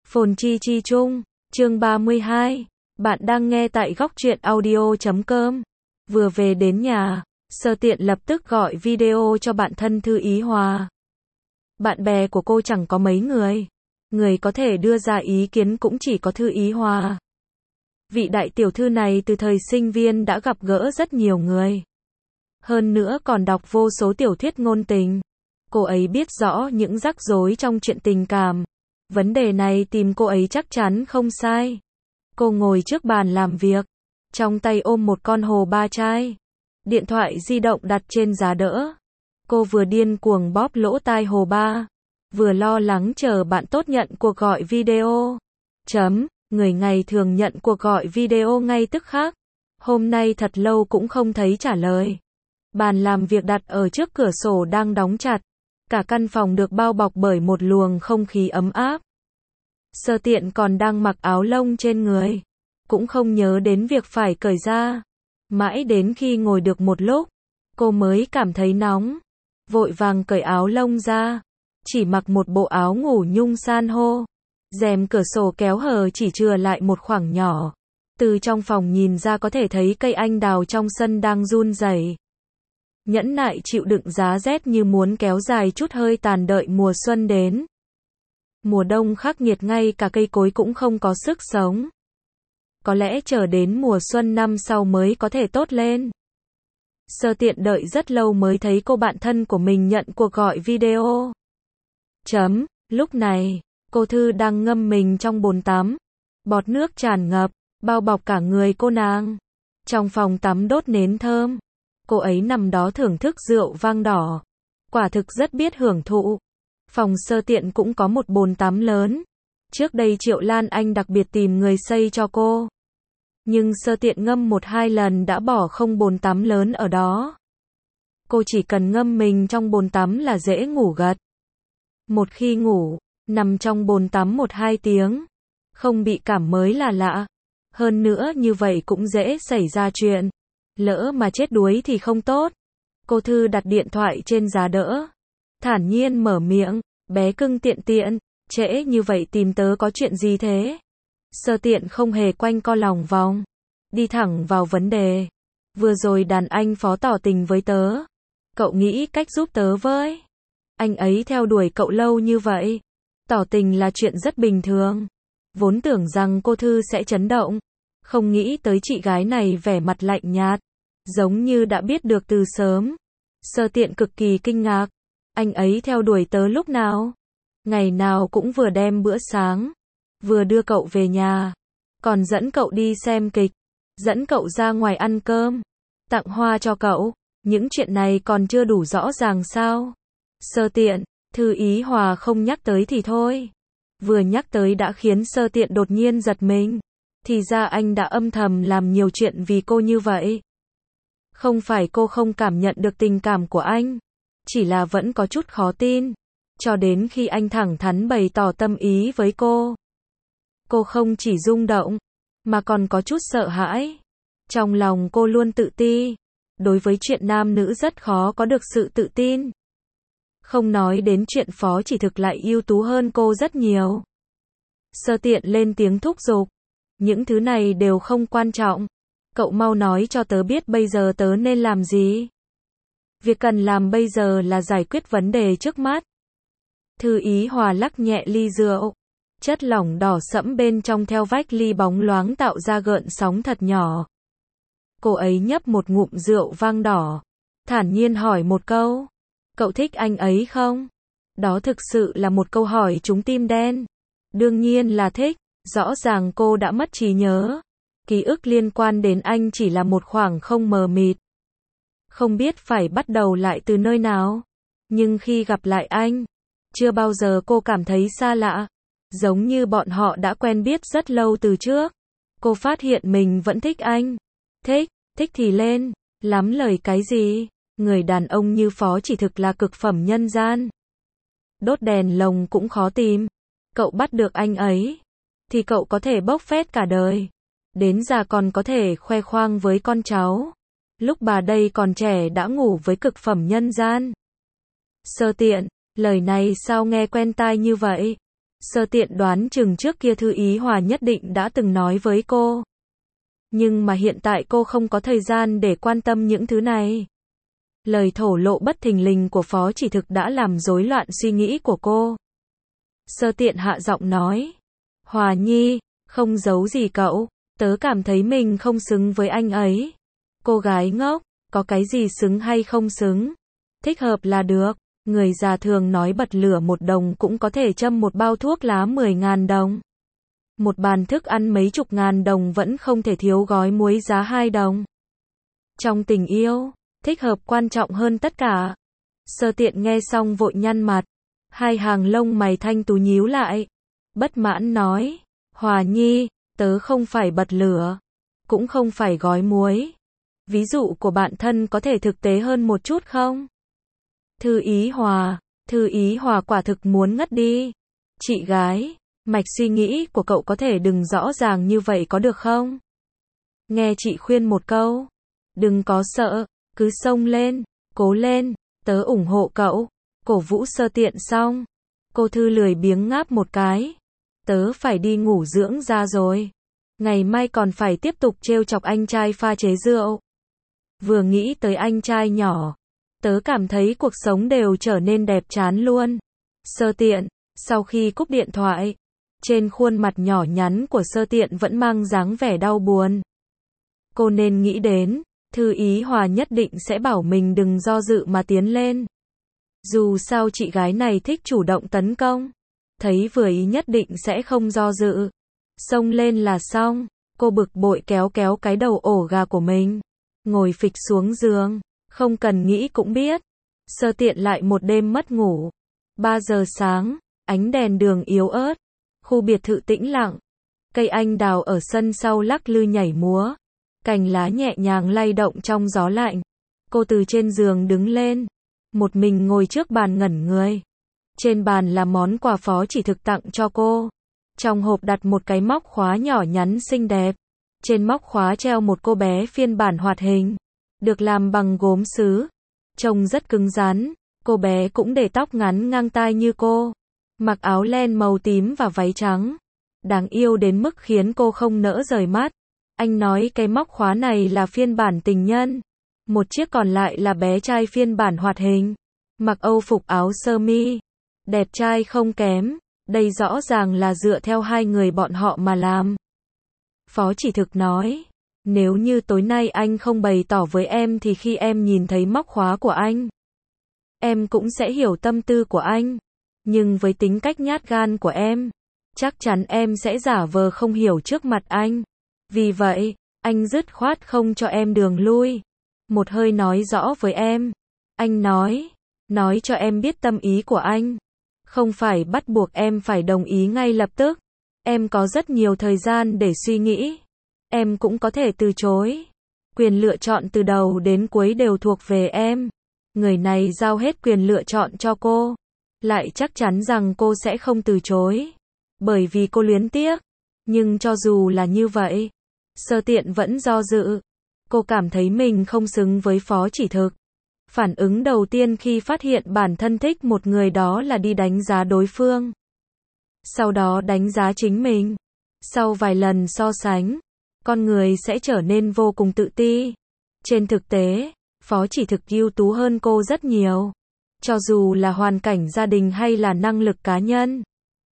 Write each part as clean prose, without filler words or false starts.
Phồn chi chi chung, chương 32. Bạn đang nghe tại góc truyện audio.com. Vừa về đến nhà, Sơ Tiện lập tức gọi video cho bạn thân Thư Ý Hòa. Bạn bè của cô chẳng có mấy người. Người có thể đưa ra ý kiến cũng chỉ có Thư Ý Hòa. Vị đại tiểu thư này từ thời sinh viên đã gặp gỡ rất nhiều người. Hơn nữa còn đọc vô số tiểu thuyết ngôn tình. Cô ấy biết rõ những rắc rối trong chuyện tình cảm. Vấn đề này tìm cô ấy chắc chắn không sai. Cô ngồi trước bàn làm việc, trong tay ôm một con hồ ba chai. Điện thoại di động đặt trên giá đỡ. Cô vừa điên cuồng bóp lỗ tai hồ ba, vừa lo lắng chờ bạn tốt nhận cuộc gọi video. Người ngày thường nhận cuộc gọi video ngay tức khắc. Hôm nay thật lâu cũng không thấy trả lời. Bàn làm việc đặt ở trước cửa sổ đang đóng chặt. Cả căn phòng được bao bọc bởi một luồng không khí ấm áp. Sơ Tiện còn đang mặc áo lông trên người, cũng không nhớ đến việc phải cởi ra. Mãi đến khi ngồi được một lúc, cô mới cảm thấy nóng. Vội vàng cởi áo lông ra, chỉ mặc một bộ áo ngủ nhung san hô. Rèm cửa sổ kéo hở chỉ chừa lại một khoảng nhỏ. Từ trong phòng nhìn ra có thể thấy cây anh đào trong sân đang run rẩy. Nhẫn nại chịu đựng giá rét như muốn kéo dài chút hơi tàn đợi mùa xuân đến. Mùa đông khắc nghiệt ngay cả cây cối cũng không có sức sống. Có lẽ chờ đến mùa xuân năm sau mới có thể tốt lên. Sơ Tiện đợi rất lâu mới thấy cô bạn thân của mình nhận cuộc gọi video. Lúc này, cô Thư đang ngâm mình trong bồn tắm. Bọt nước tràn ngập, bao bọc cả người cô nàng. Trong phòng tắm đốt nến thơm. Cô ấy nằm đó thưởng thức rượu vang đỏ. Quả thực rất biết hưởng thụ. Phòng Sơ Tiện cũng có một bồn tắm lớn. Trước đây Triệu Lan Anh đặc biệt tìm người xây cho cô. Nhưng Sơ Tiện ngâm 1-2 lần đã bỏ không bồn tắm lớn ở đó. Cô chỉ cần ngâm mình trong bồn tắm là dễ ngủ gật. Một khi ngủ, nằm trong bồn tắm 1-2 tiếng, không bị cảm mới là lạ. Hơn nữa như vậy cũng dễ xảy ra chuyện. Lỡ mà chết đuối thì không tốt. Cô Thư đặt điện thoại trên giá đỡ. Thản nhiên mở miệng, bé cưng tiện tiện, trễ như vậy tìm tớ có chuyện gì thế? Sơ Tiện không hề quanh co lòng vòng. Đi thẳng vào vấn đề. Vừa rồi đàn anh phó tỏ tình với tớ. Cậu nghĩ cách giúp tớ với. Anh ấy theo đuổi cậu lâu như vậy. Tỏ tình là chuyện rất bình thường. Vốn tưởng rằng cô Thư sẽ chấn động. Không nghĩ tới chị gái này vẻ mặt lạnh nhạt. Giống như đã biết được từ sớm. Sơ Tiện cực kỳ kinh ngạc. Anh ấy theo đuổi tớ lúc nào? Ngày nào cũng vừa đem bữa sáng, vừa đưa cậu về nhà, còn dẫn cậu đi xem kịch, dẫn cậu ra ngoài ăn cơm, tặng hoa cho cậu. Những chuyện này còn chưa đủ rõ ràng sao? Sơ Tiện, Thư Ý Hòa không nhắc tới thì thôi. Vừa nhắc tới đã khiến Sơ Tiện đột nhiên giật mình. Thì ra anh đã âm thầm làm nhiều chuyện vì cô như vậy. Không phải cô không cảm nhận được tình cảm của anh, chỉ là vẫn có chút khó tin. Cho đến khi anh thẳng thắn bày tỏ tâm ý với cô. Cô không chỉ rung động, mà còn có chút sợ hãi. Trong lòng cô luôn tự ti. Đối với chuyện nam nữ rất khó có được sự tự tin. Không nói đến chuyện phó chỉ thực lại ưu tú hơn cô rất nhiều. Sơ Tiện lên tiếng thúc giục. Những thứ này đều không quan trọng. Cậu mau nói cho tớ biết bây giờ tớ nên làm gì. Việc cần làm bây giờ là giải quyết vấn đề trước mắt. Thư Ý Hòa lắc nhẹ ly rượu. Chất lỏng đỏ sẫm bên trong theo vách ly bóng loáng tạo ra gợn sóng thật nhỏ. Cô ấy nhấp một ngụm rượu vang đỏ. Thản nhiên hỏi một câu. Cậu thích anh ấy không? Đó thực sự là một câu hỏi trúng tim đen. Đương nhiên là thích. Rõ ràng cô đã mất trí nhớ. Ký ức liên quan đến anh chỉ là một khoảng không mờ mịt. Không biết phải bắt đầu lại từ nơi nào. Nhưng khi gặp lại anh, chưa bao giờ cô cảm thấy xa lạ. Giống như bọn họ đã quen biết rất lâu từ trước. Cô phát hiện mình vẫn thích anh. Thích thì lên. Lắm lời cái gì? Người đàn ông như phó chỉ thực là cực phẩm nhân gian. Đốt đèn lồng cũng khó tìm. Cậu bắt được anh ấy, thì cậu có thể bốc phét cả đời. Đến già còn có thể khoe khoang với con cháu. Lúc bà đây còn trẻ đã ngủ với cực phẩm nhân gian. Sơ Tiện, lời này sao nghe quen tai như vậy? Sơ tiện đoán chừng trước kia Thư Ý Hòa nhất định đã từng nói với cô. Nhưng mà hiện tại cô không có thời gian để quan tâm những thứ này. Lời thổ lộ bất thình lình của Phó Chỉ Thực đã làm rối loạn suy nghĩ của cô. Sơ tiện hạ giọng nói. Hòa Nhi, không giấu gì cậu, tớ cảm thấy mình không xứng với anh ấy. Cô gái ngốc, có cái gì xứng hay không xứng? Thích hợp là được. Người già thường nói bật lửa 1 đồng cũng có thể châm một bao thuốc lá 10.000 đồng. Một bàn thức ăn mấy chục ngàn đồng vẫn không thể thiếu gói muối giá 2 đồng. Trong tình yêu, thích hợp quan trọng hơn tất cả. Sơ tiện nghe xong vội nhăn mặt. Hai hàng lông mày thanh tú nhíu lại. Bất mãn nói. Hòa Nhi, tớ không phải bật lửa. Cũng không phải gói muối. Ví dụ của bạn thân có thể thực tế hơn một chút không? Thư Ý Hòa quả thực muốn ngất đi. Chị gái, mạch suy nghĩ của cậu có thể đừng rõ ràng như vậy có được không? Nghe chị khuyên một câu. Đừng có sợ, cứ xông lên, cố lên, tớ ủng hộ cậu. Cổ vũ sơ tiện xong. Cô Thư lười biếng ngáp một cái. Tớ phải đi ngủ dưỡng da rồi. Ngày mai còn phải tiếp tục trêu chọc anh trai pha chế rượu. Vừa nghĩ tới anh trai nhỏ, tớ cảm thấy cuộc sống đều trở nên đẹp chán luôn. Sơ tiện, sau khi cúp điện thoại, trên khuôn mặt nhỏ nhắn của sơ tiện vẫn mang dáng vẻ đau buồn. Cô nên nghĩ đến, Thư Ý Hòa nhất định sẽ bảo mình đừng do dự mà tiến lên. Dù sao chị gái này thích chủ động tấn công. Thấy vừa ý nhất định sẽ không do dự. Xông lên là xong. Cô bực bội kéo kéo cái đầu ổ gà của mình. Ngồi phịch xuống giường. Không cần nghĩ cũng biết. Sơ tiện lại một đêm mất ngủ. 3 giờ sáng, ánh đèn đường yếu ớt. Khu biệt thự tĩnh lặng. Cây anh đào ở sân sau lắc lư nhảy múa. Cành lá nhẹ nhàng lay động trong gió lạnh. Cô từ trên giường đứng lên. Một mình ngồi trước bàn ngẩn người. Trên bàn là món quà Phó Chỉ Thực tặng cho cô. Trong hộp đặt một cái móc khóa nhỏ nhắn xinh đẹp. Trên móc khóa treo một cô bé phiên bản hoạt hình. Được làm bằng gốm sứ. Trông rất cứng rắn. Cô bé cũng để tóc ngắn ngang tai như cô. Mặc áo len màu tím và váy trắng. Đáng yêu đến mức khiến cô không nỡ rời mắt. Anh nói cái móc khóa này là phiên bản tình nhân. Một chiếc còn lại là bé trai phiên bản hoạt hình. Mặc âu phục áo sơ mi. Đẹp trai không kém. Đây rõ ràng là dựa theo hai người bọn họ mà làm. Phó Chỉ Thực nói. Nếu như tối nay anh không bày tỏ với em thì khi em nhìn thấy móc khóa của anh, em cũng sẽ hiểu tâm tư của anh. Nhưng với tính cách nhát gan của em, chắc chắn em sẽ giả vờ không hiểu trước mặt anh. Vì vậy, anh dứt khoát không cho em đường lui. Một hơi nói rõ với em. Anh nói cho em biết tâm ý của anh. Không phải bắt buộc em phải đồng ý ngay lập tức. Em có rất nhiều thời gian để suy nghĩ. Em cũng có thể từ chối. Quyền lựa chọn từ đầu đến cuối đều thuộc về em. Người này giao hết quyền lựa chọn cho cô. Lại chắc chắn rằng cô sẽ không từ chối. Bởi vì cô luyến tiếc. Nhưng cho dù là như vậy, Sơ Tiện vẫn do dự. Cô cảm thấy mình không xứng với Phó Chỉ Thực. Phản ứng đầu tiên khi phát hiện bản thân thích một người đó là đi đánh giá đối phương. Sau đó đánh giá chính mình. Sau vài lần so sánh, con người sẽ trở nên vô cùng tự ti. Trên thực tế, Phó Chỉ Thực ưu tú hơn cô rất nhiều. Cho dù là hoàn cảnh gia đình hay là năng lực cá nhân.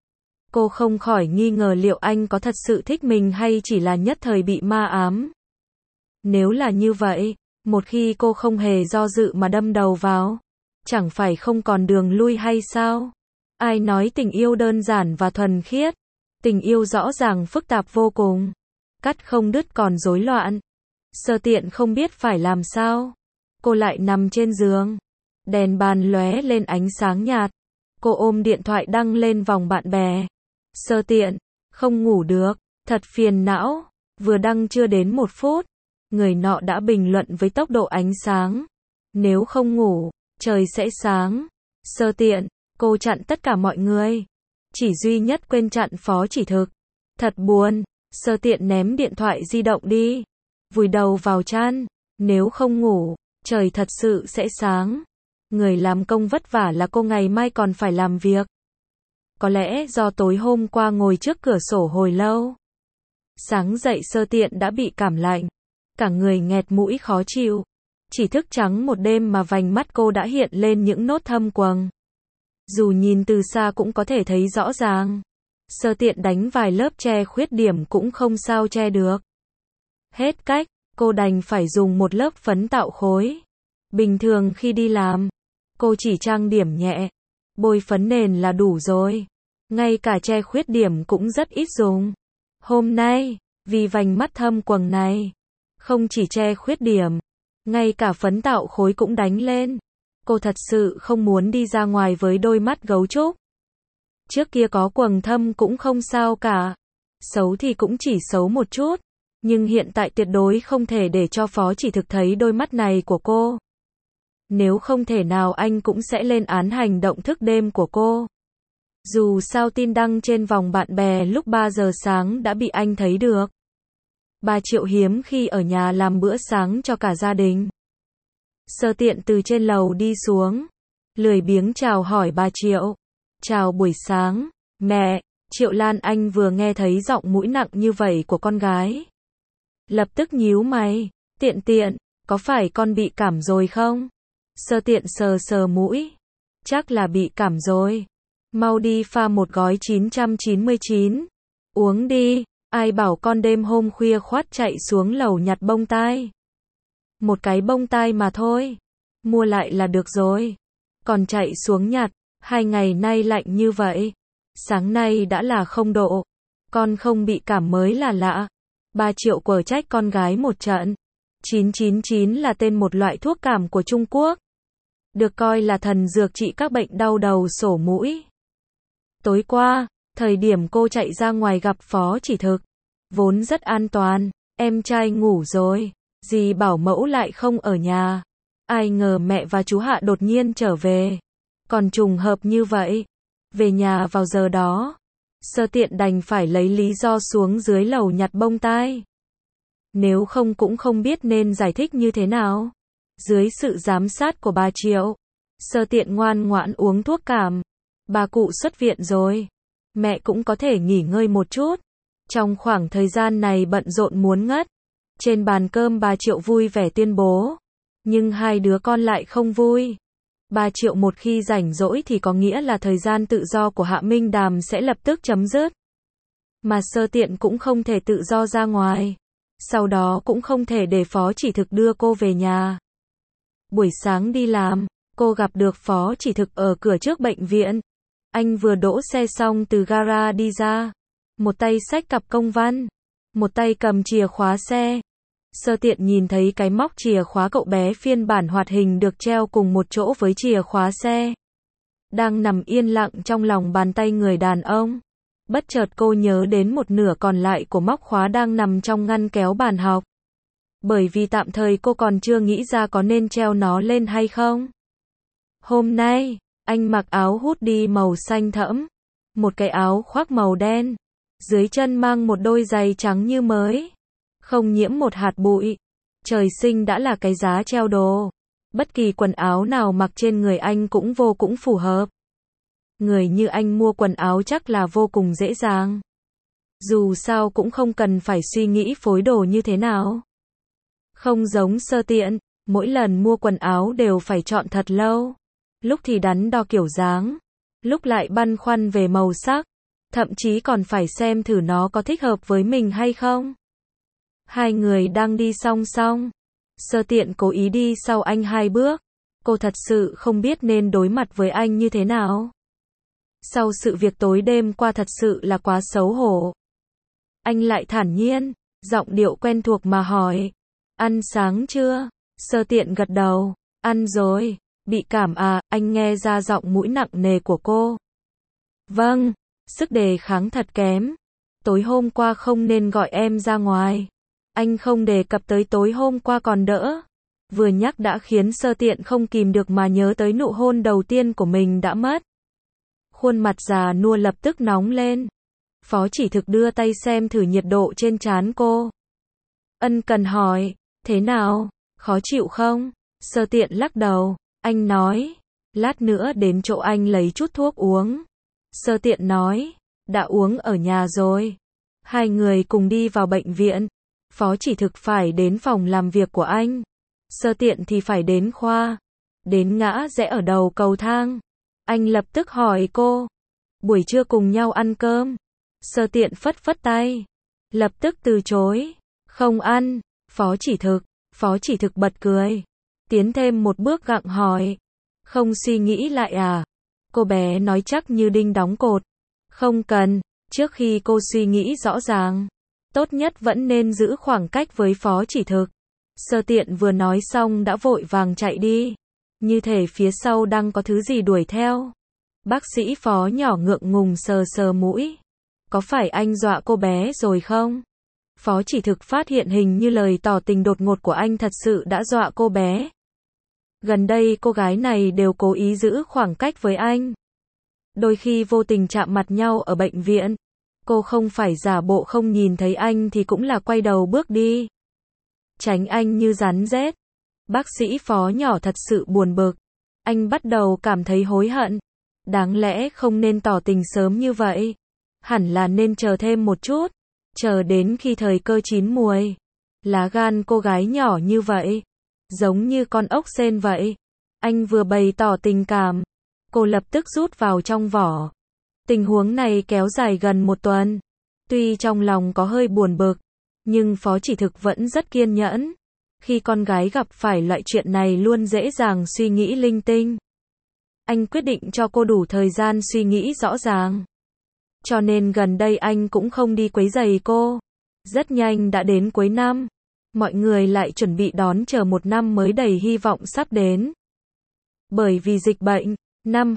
Cô không khỏi nghi ngờ liệu anh có thật sự thích mình hay chỉ là nhất thời bị ma ám. Nếu là như vậy, một khi cô không hề do dự mà đâm đầu vào, chẳng phải không còn đường lui hay sao? Ai nói tình yêu đơn giản và thuần khiết? Tình yêu rõ ràng phức tạp vô cùng. Cắt không đứt còn rối loạn. Sơ Tiện không biết phải làm sao. Cô lại nằm trên giường. Đèn bàn lóe lên ánh sáng nhạt. Cô ôm điện thoại đăng lên vòng bạn bè. Sơ Tiện, không ngủ được, thật phiền não. Vừa đăng chưa đến 1 phút. Người nọ đã bình luận với tốc độ ánh sáng. Nếu không ngủ, trời sẽ sáng. Sơ Tiện, cô chặn tất cả mọi người. Chỉ duy nhất quên chặn Phó Chỉ Thực. Thật buồn. Sơ Tiện ném điện thoại di động đi. Vùi đầu vào chăn. Nếu không ngủ, trời thật sự sẽ sáng. Người làm công vất vả là cô, ngày mai còn phải làm việc. Có lẽ do tối hôm qua ngồi trước cửa sổ hồi lâu. Sáng dậy Sơ Tiện đã bị cảm lạnh. Cả người nghẹt mũi khó chịu. Chỉ thức trắng một đêm mà vành mắt cô đã hiện lên những nốt thâm quầng. Dù nhìn từ xa cũng có thể thấy rõ ràng. Sơ Tiện đánh vài lớp che khuyết điểm cũng không sao che được. Hết cách, cô đành phải dùng một lớp phấn tạo khối. Bình thường khi đi làm, cô chỉ trang điểm nhẹ, bôi phấn nền là đủ rồi. Ngay cả che khuyết điểm cũng rất ít dùng. Hôm nay, vì vành mắt thâm quầng này, không chỉ che khuyết điểm, ngay cả phấn tạo khối cũng đánh lên. Cô thật sự không muốn đi ra ngoài với đôi mắt gấu trúc. Trước kia có quầng thâm cũng không sao cả. Xấu thì cũng chỉ xấu một chút. Nhưng hiện tại tuyệt đối không thể để cho phó chỉ thực thấy đôi mắt này của cô. Nếu không thể nào anh cũng sẽ lên án hành động thức đêm của cô. Dù sao tin đăng trên vòng bạn bè lúc 3 giờ sáng đã bị anh thấy được. Bà Triệu hiếm khi ở nhà làm bữa sáng cho cả gia đình. Sơ Tiện từ trên lầu đi xuống, lười biếng chào hỏi bà Triệu. Chào buổi sáng, mẹ. Triệu Lan Anh vừa nghe thấy giọng mũi nặng như vậy của con gái. Lập tức nhíu mày, Tiện Tiện, có phải con bị cảm rồi không? Sơ Tiện sờ sờ mũi. Chắc là bị cảm rồi. Mau đi pha một gói 999. Uống đi, ai bảo con đêm hôm khuya khoắt chạy xuống lầu nhặt bông tai. Một cái bông tai mà thôi. Mua lại là được rồi. Còn chạy xuống nhặt, 2 ngày nay lạnh như vậy. Sáng nay đã là 0 độ. Con không bị cảm mới là lạ. Bà Triệu quở trách con gái một trận. 999 là tên một loại thuốc cảm của Trung Quốc. Được coi là thần dược trị các bệnh đau đầu sổ mũi. Tối qua, thời điểm cô chạy ra ngoài gặp phó chỉ thực, vốn rất an toàn, em trai ngủ rồi, dì bảo mẫu lại không ở nhà. Ai ngờ mẹ và chú Hạ đột nhiên trở về. Còn trùng hợp như vậy. Về nhà vào giờ đó, Sơ Tiện đành phải lấy lý do xuống dưới lầu nhặt bông tai. Nếu không cũng không biết nên giải thích như thế nào. Dưới sự giám sát của bà Triệu, Sơ Tiện ngoan ngoãn uống thuốc cảm. Bà cụ xuất viện rồi. Mẹ cũng có thể nghỉ ngơi một chút. Trong khoảng thời gian này bận rộn muốn ngất. Trên bàn cơm bà Triệu vui vẻ tuyên bố. Nhưng hai đứa con lại không vui. Bà Triệu một khi rảnh rỗi thì có nghĩa là thời gian tự do của Hạ Minh Đàm sẽ lập tức chấm dứt. Mà Sơ Tiện cũng không thể tự do ra ngoài. Sau đó cũng không thể để phó chỉ thực đưa cô về nhà. Buổi sáng đi làm, cô gặp được phó chỉ thực ở cửa trước bệnh viện. Anh vừa đỗ xe xong từ gara đi ra. Một tay xách cặp công văn, một tay cầm chìa khóa xe. Sơ Tiện nhìn thấy cái móc chìa khóa cậu bé phiên bản hoạt hình được treo cùng một chỗ với chìa khóa xe. Đang nằm yên lặng trong lòng bàn tay người đàn ông. Bất chợt cô nhớ đến một nửa còn lại của móc khóa đang nằm trong ngăn kéo bàn học. Bởi vì tạm thời cô còn chưa nghĩ ra có nên treo nó lên hay không. Hôm nay, anh mặc áo hoodie màu xanh thẫm, một cái áo khoác màu đen, dưới chân mang một đôi giày trắng như mới, không nhiễm một hạt bụi. Trời sinh đã là cái giá treo đồ. Bất kỳ quần áo nào mặc trên người anh cũng cũng phù hợp. Người như anh mua quần áo chắc là vô cùng dễ dàng. Dù sao cũng không cần phải suy nghĩ phối đồ như thế nào. Không giống Sơ Tiện, mỗi lần mua quần áo đều phải chọn thật lâu. Lúc thì đắn đo kiểu dáng, lúc lại băn khoăn về màu sắc, thậm chí còn phải xem thử nó có thích hợp với mình hay không. Hai người đang đi song song. Sơ Tiện cố ý đi sau anh 2 bước. Cô thật sự không biết nên đối mặt với anh như thế nào. Sau sự việc tối đêm qua thật sự là quá xấu hổ. Anh lại thản nhiên, giọng điệu quen thuộc mà hỏi. Ăn sáng chưa? Sơ Tiện gật đầu. Ăn rồi. Bị cảm à? Anh nghe ra giọng mũi nặng nề của cô. Vâng. Sức đề kháng thật kém. Tối hôm qua không nên gọi em ra ngoài. Anh không đề cập tới tối hôm qua còn đỡ. Vừa nhắc đã khiến Sơ Tiện không kìm được mà nhớ tới nụ hôn đầu tiên của mình đã mất. Khuôn mặt già nua lập tức nóng lên. Phó chỉ thực đưa tay xem thử nhiệt độ trên trán cô. Ân cần hỏi, thế nào, khó chịu không? Sơ Tiện lắc đầu, anh nói, lát nữa đến chỗ anh lấy chút thuốc uống. Sơ Tiện nói, đã uống ở nhà rồi. Hai người cùng đi vào bệnh viện. Phó Chỉ Thực phải đến phòng làm việc của anh. Sơ Tiện thì phải đến khoa. Đến ngã rẽ ở đầu cầu thang. Anh lập tức hỏi cô, buổi trưa cùng nhau ăn cơm. Sơ Tiện phất phất tay, lập tức từ chối, không ăn. Phó Chỉ Thực bật cười, tiến thêm một bước gặng hỏi, không suy nghĩ lại à? Cô bé nói chắc như đinh đóng cột, không cần, trước khi cô suy nghĩ rõ ràng, tốt nhất vẫn nên giữ khoảng cách với Phó Chỉ Thực. Sơ Tiện vừa nói xong đã vội vàng chạy đi, như thể phía sau đang có thứ gì đuổi theo. Bác sĩ Phó nhỏ ngượng ngùng sờ sờ mũi, có phải anh dọa cô bé rồi không? Phó Chỉ Thực phát hiện hình như lời tỏ tình đột ngột của anh thật sự đã dọa cô bé. Gần đây cô gái này đều cố ý giữ khoảng cách với anh. Đôi khi vô tình chạm mặt nhau ở bệnh viện, cô không phải giả bộ không nhìn thấy anh thì cũng là quay đầu bước đi, tránh anh như rắn rết. Bác sĩ Phó nhỏ thật sự buồn bực. Anh bắt đầu cảm thấy hối hận. Đáng lẽ không nên tỏ tình sớm như vậy. Hẳn là nên chờ thêm một chút. Chờ đến khi thời cơ chín muồi. Lá gan cô gái nhỏ như vậy, giống như con ốc sên vậy. Anh vừa bày tỏ tình cảm, cô lập tức rút vào trong vỏ. Tình huống này kéo dài gần một tuần. Tuy trong lòng có hơi buồn bực, nhưng Phó Chỉ Thực vẫn rất kiên nhẫn. Khi con gái gặp phải loại chuyện này luôn dễ dàng suy nghĩ linh tinh. Anh quyết định cho cô đủ thời gian suy nghĩ rõ ràng. Cho nên gần đây anh cũng không đi quấy rầy cô. Rất nhanh đã đến cuối năm. Mọi người lại chuẩn bị đón chờ một năm mới đầy hy vọng sắp đến. Bởi vì dịch bệnh, năm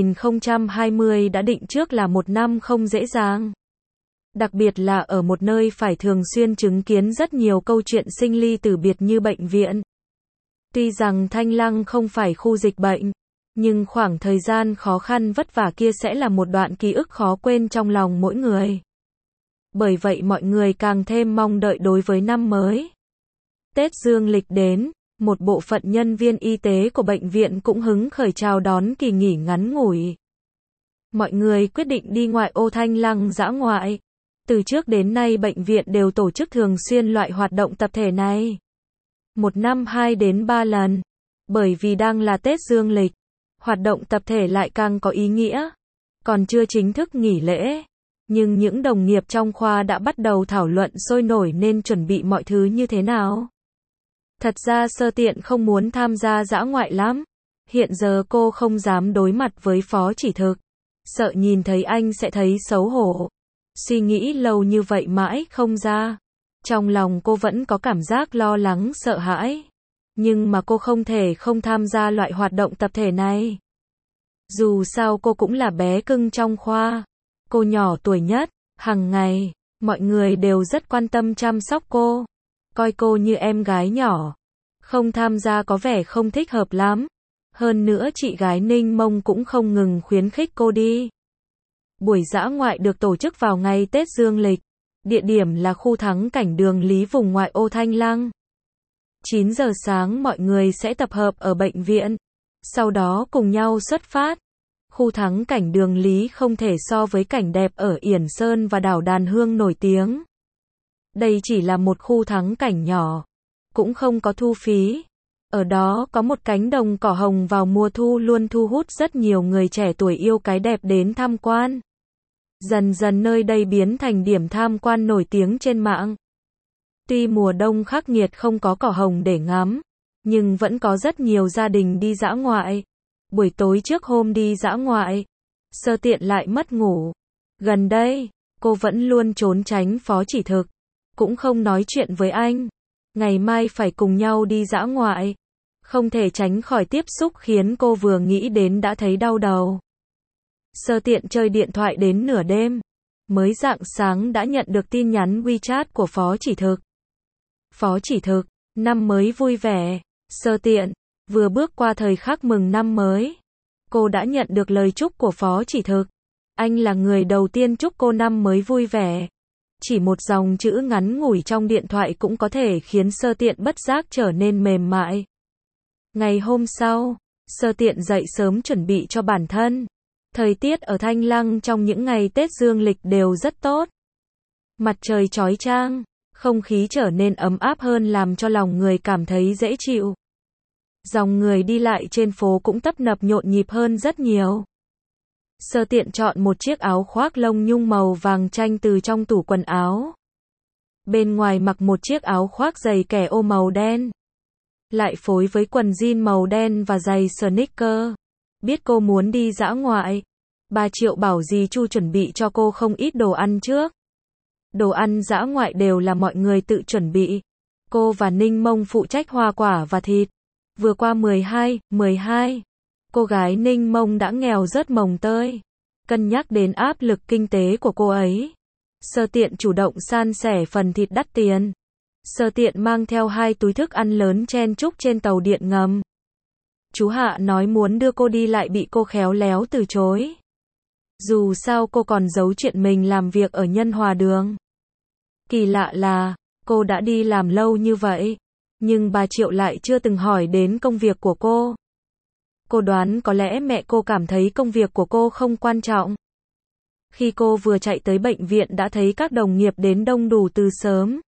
2020 đã định trước là một năm không dễ dàng. Đặc biệt là ở một nơi phải thường xuyên chứng kiến rất nhiều câu chuyện sinh ly tử biệt như bệnh viện. Tuy rằng Thanh Lăng không phải khu dịch bệnh, nhưng khoảng thời gian khó khăn vất vả kia sẽ là một đoạn ký ức khó quên trong lòng mỗi người. Bởi vậy mọi người càng thêm mong đợi đối với năm mới. Tết dương lịch đến, một bộ phận nhân viên y tế của bệnh viện cũng hứng khởi chào đón kỳ nghỉ ngắn ngủi. Mọi người quyết định đi ngoại ô Thanh Lăng dã ngoại. Từ trước đến nay bệnh viện đều tổ chức thường xuyên loại hoạt động tập thể này. Một năm 2 đến 3 lần. Bởi vì đang là Tết dương lịch, hoạt động tập thể lại càng có ý nghĩa. Còn chưa chính thức nghỉ lễ, nhưng những đồng nghiệp trong khoa đã bắt đầu thảo luận sôi nổi nên chuẩn bị mọi thứ như thế nào. Thật ra Sơ Tiện không muốn tham gia dã ngoại lắm. Hiện giờ cô không dám đối mặt với Phó Chỉ Thực. Sợ nhìn thấy anh sẽ thấy xấu hổ. Suy nghĩ lâu như vậy mãi không ra. Trong lòng cô vẫn có cảm giác lo lắng sợ hãi. Nhưng mà cô không thể không tham gia loại hoạt động tập thể này. Dù sao cô cũng là bé cưng trong khoa. Cô nhỏ tuổi nhất, hàng ngày, mọi người đều rất quan tâm chăm sóc cô. Coi cô như em gái nhỏ. Không tham gia có vẻ không thích hợp lắm. Hơn nữa chị gái Ninh Mông cũng không ngừng khuyến khích cô đi. Buổi dã ngoại được tổ chức vào ngày Tết dương lịch. Địa điểm là khu thắng cảnh Đường Lý vùng ngoại ô Thanh Lăng. 9 giờ sáng mọi người sẽ tập hợp ở bệnh viện. Sau đó cùng nhau xuất phát. Khu thắng cảnh Đường Lý không thể so với cảnh đẹp ở Yển Sơn và đảo Đàn Hương nổi tiếng. Đây chỉ là một khu thắng cảnh nhỏ. Cũng không có thu phí. Ở đó có một cánh đồng cỏ hồng vào mùa thu luôn thu hút rất nhiều người trẻ tuổi yêu cái đẹp đến tham quan. Dần dần nơi đây biến thành điểm tham quan nổi tiếng trên mạng. Tuy mùa đông khắc nghiệt không có cỏ hồng để ngắm, nhưng vẫn có rất nhiều gia đình đi dã ngoại. Buổi tối trước hôm đi dã ngoại, Sơ Tiện lại mất ngủ. Gần đây, cô vẫn luôn trốn tránh Phó Chỉ Thực, cũng không nói chuyện với anh. Ngày mai phải cùng nhau đi dã ngoại. Không thể tránh khỏi tiếp xúc khiến cô vừa nghĩ đến đã thấy đau đầu. Sơ Tiện chơi điện thoại đến nửa đêm. Mới rạng sáng đã nhận được tin nhắn WeChat của Phó Chỉ Thực. Phó Chỉ Thực, năm mới vui vẻ. Sơ Tiện, vừa bước qua thời khắc mừng năm mới. Cô đã nhận được lời chúc của Phó Chỉ Thực. Anh là người đầu tiên chúc cô năm mới vui vẻ. Chỉ một dòng chữ ngắn ngủi trong điện thoại cũng có thể khiến Sơ Tiện bất giác trở nên mềm mại. Ngày hôm sau, Sơ Tiện dậy sớm chuẩn bị cho bản thân. Thời tiết ở Thanh Lăng trong những ngày Tết dương lịch đều rất tốt. Mặt trời chói chang, không khí trở nên ấm áp hơn làm cho lòng người cảm thấy dễ chịu. Dòng người đi lại trên phố cũng tấp nập nhộn nhịp hơn rất nhiều. Sơ Tiện chọn một chiếc áo khoác lông nhung màu vàng chanh từ trong tủ quần áo. Bên ngoài mặc một chiếc áo khoác giày kẻ ô màu đen. Lại phối với quần jean màu đen và giày sneaker. Biết cô muốn đi dã ngoại. Bà Triệu bảo dì Chu chuẩn bị cho cô không ít đồ ăn trước. Đồ ăn dã ngoại đều là mọi người tự chuẩn bị. Cô và Ninh Mông phụ trách hoa quả và thịt. Vừa qua 12, cô gái Ninh Mông đã nghèo rớt mồng tơi. Cân nhắc đến áp lực kinh tế của cô ấy, Sơ Tiện chủ động san sẻ phần thịt đắt tiền. Sơ Tiện mang theo 2 túi thức ăn lớn chen chúc trên tàu điện ngầm. Chú Hạ nói muốn đưa cô đi lại bị cô khéo léo từ chối. Dù sao cô còn giấu chuyện mình làm việc ở Nhân Hòa Đường. Kỳ lạ là, cô đã đi làm lâu như vậy, nhưng bà Triệu lại chưa từng hỏi đến công việc của cô. Cô đoán có lẽ mẹ cô cảm thấy công việc của cô không quan trọng. Khi cô vừa chạy tới bệnh viện đã thấy các đồng nghiệp đến đông đủ từ sớm.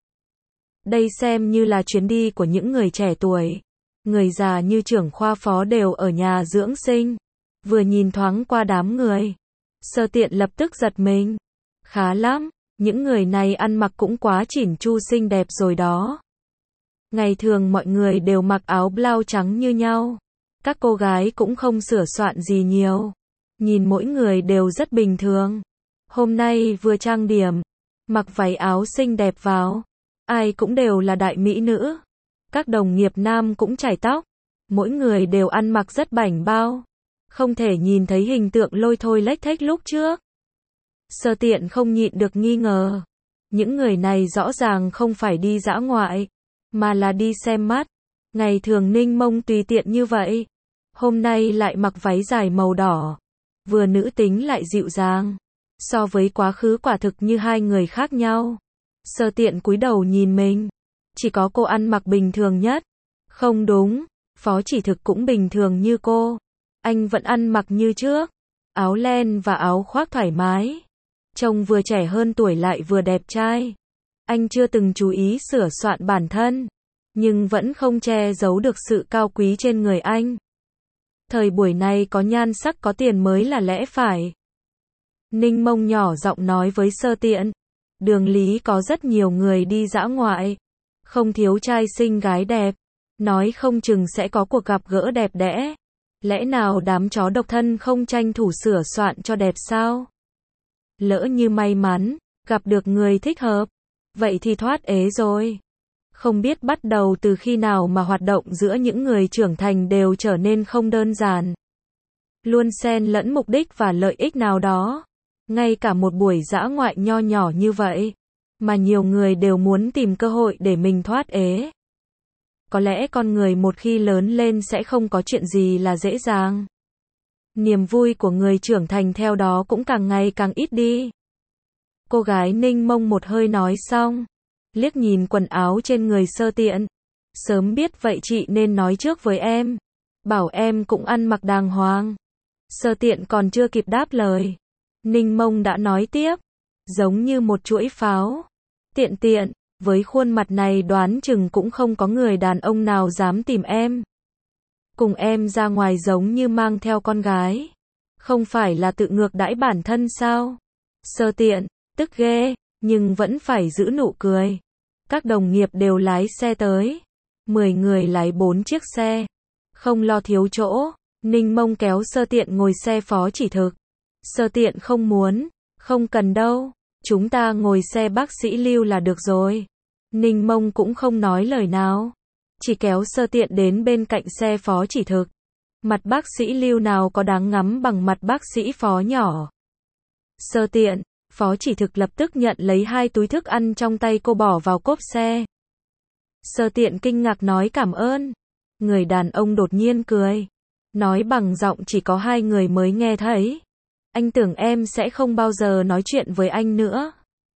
Đây xem như là chuyến đi của những người trẻ tuổi. Người già như trưởng khoa phó đều ở nhà dưỡng sinh. Vừa nhìn thoáng qua đám người, Sơ Tiện lập tức giật mình. Khá lắm, những người này ăn mặc cũng quá chỉn chu xinh đẹp rồi đó. Ngày thường mọi người đều mặc áo blau trắng như nhau. Các cô gái cũng không sửa soạn gì nhiều. Nhìn mỗi người đều rất bình thường. Hôm nay vừa trang điểm, mặc váy áo xinh đẹp vào. Ai cũng đều là đại mỹ nữ. Các đồng nghiệp nam cũng chải tóc. Mỗi người đều ăn mặc rất bảnh bao. Không thể nhìn thấy hình tượng lôi thôi lếch thếch lúc trước. Sơ Tiện không nhịn được nghi ngờ. Những người này rõ ràng không phải đi dã ngoại, mà là đi xem mắt. Ngày thường Ninh Mông tùy tiện như vậy. Hôm nay lại mặc váy dài màu đỏ. Vừa nữ tính lại dịu dàng. So với quá khứ quả thực như hai người khác nhau. Sơ Tiện cúi đầu nhìn mình. Chỉ có cô ăn mặc bình thường nhất. Không đúng, Phó Chỉ Thực cũng bình thường như cô. Anh vẫn ăn mặc như trước. Áo len và áo khoác thoải mái. Trông vừa trẻ hơn tuổi lại vừa đẹp trai. Anh chưa từng chú ý sửa soạn bản thân, nhưng vẫn không che giấu được sự cao quý trên người anh. Thời buổi này có nhan sắc có tiền mới là lẽ phải. Ninh Mông nhỏ giọng nói với Sơ Tiện. Đường Lý có rất nhiều người đi dã ngoại. Không thiếu trai xinh gái đẹp. Nói không chừng sẽ có cuộc gặp gỡ đẹp đẽ. Lẽ nào đám chó độc thân không tranh thủ sửa soạn cho đẹp sao? Lỡ như may mắn, gặp được người thích hợp. Vậy thì thoát ế rồi. Không biết bắt đầu từ khi nào mà hoạt động giữa những người trưởng thành đều trở nên không đơn giản. Luôn xen lẫn mục đích và lợi ích nào đó. Ngay cả một buổi dã ngoại nho nhỏ như vậy, mà nhiều người đều muốn tìm cơ hội để mình thoát ế. Có lẽ con người một khi lớn lên sẽ không có chuyện gì là dễ dàng. Niềm vui của người trưởng thành theo đó cũng càng ngày càng ít đi. Cô gái Ninh Mông một hơi nói xong, liếc nhìn quần áo trên người Sơ Tiện. Sớm biết vậy chị nên nói trước với em. Bảo em cũng ăn mặc đàng hoàng. Sơ Tiện còn chưa kịp đáp lời. Ninh Mông đã nói tiếp. Giống như một chuỗi pháo. Tiện, với khuôn mặt này đoán chừng cũng không có người đàn ông nào dám tìm em. Cùng em ra ngoài giống như mang theo con gái. Không phải là tự ngược đãi bản thân sao? Sơ Tiện, tức ghê, nhưng vẫn phải giữ nụ cười. Các đồng nghiệp đều lái xe tới. 10 người lái 4 chiếc xe. Không lo thiếu chỗ. Ninh Mông kéo Sơ Tiện ngồi xe Phó Chỉ Thực. Sơ Tiện không muốn. Không cần đâu. Chúng ta ngồi xe bác sĩ Lưu là được rồi. Ninh Mông cũng không nói lời nào. Chỉ kéo Sơ Tiện đến bên cạnh xe Phó Chỉ Thực. Mặt bác sĩ Lưu nào có đáng ngắm bằng mặt bác sĩ Phó nhỏ. Sơ Tiện, Phó Chỉ Thực lập tức nhận lấy 2 túi thức ăn trong tay cô bỏ vào cốp xe. Sơ Tiện kinh ngạc nói cảm ơn. Người đàn ông đột nhiên cười. Nói bằng giọng chỉ có 2 người mới nghe thấy. Anh tưởng em sẽ không bao giờ nói chuyện với anh nữa.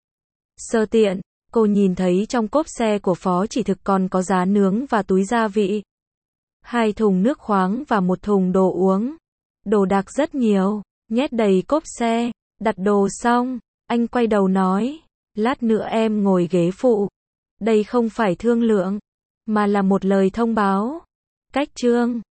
Sơ Tiện, cô nhìn thấy trong cốp xe của Phó Chỉ Thực còn có giá nướng và túi gia vị. 2 thùng nước khoáng và 1 thùng đồ uống. Đồ đạc rất nhiều, nhét đầy cốp xe, đặt đồ xong, anh quay đầu nói, lát nữa em ngồi ghế phụ. Đây không phải thương lượng, mà là một lời thông báo. Cách chương